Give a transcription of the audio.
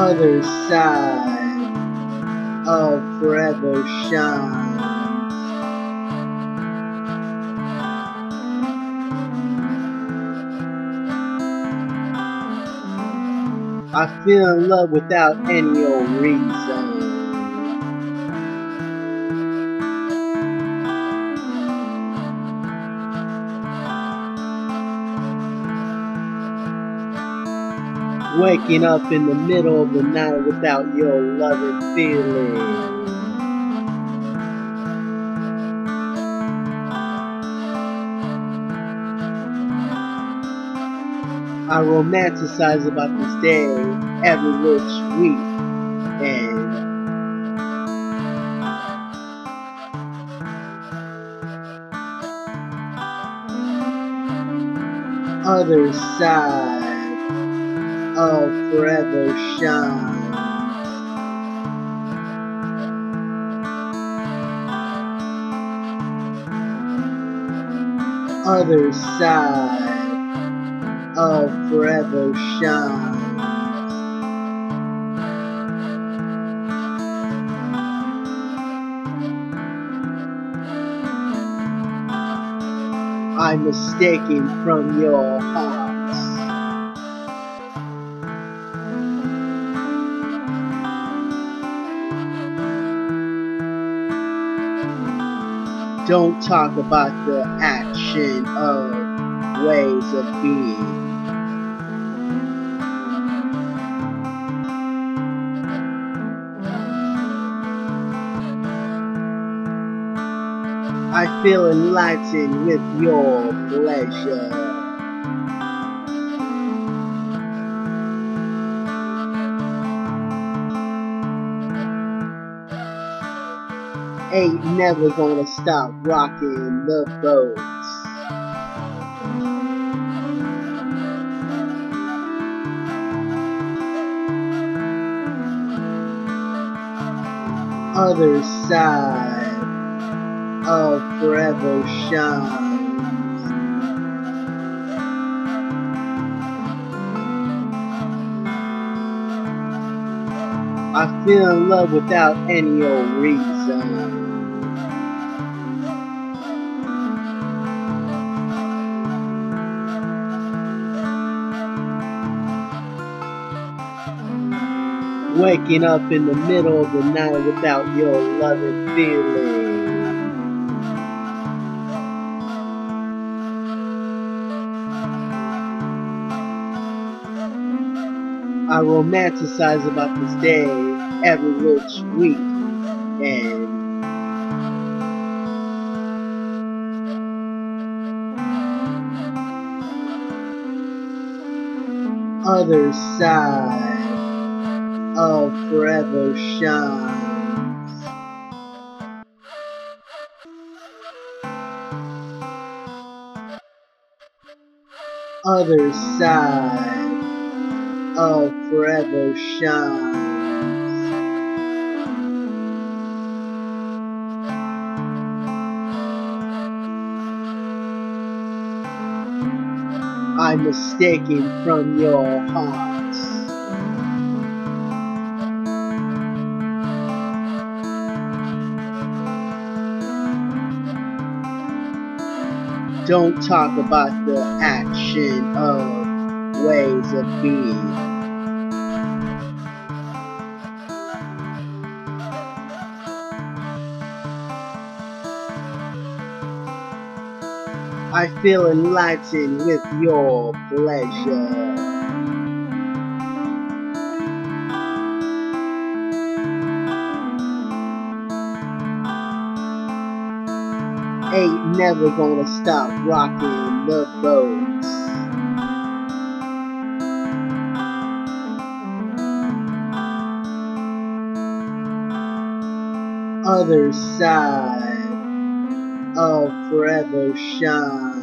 Other side of forever shines. I feel in love without any old reason. Waking up in the middle of the night without your loving feeling. I romanticize about this day every which weekend. Other side of forever shines. Other side of forever shines. I'm mistaken from your hearts. Don't talk about the action of ways of being. I feel enlightened with your pleasure. Ain't never gonna stop rocking the boat. Other side of forever shines. I feel in love without any old reason. Waking up in the middle of the night without your loving feeling. I romanticize about this day every which weekend. Other side of forever shines. Other side of forever shines. I'm mistaken from your hearts. Don't talk about the action of ways of being. I feel enlightened with your pleasure. Ain't never gonna stop rocking the boat. Other side of forever shines.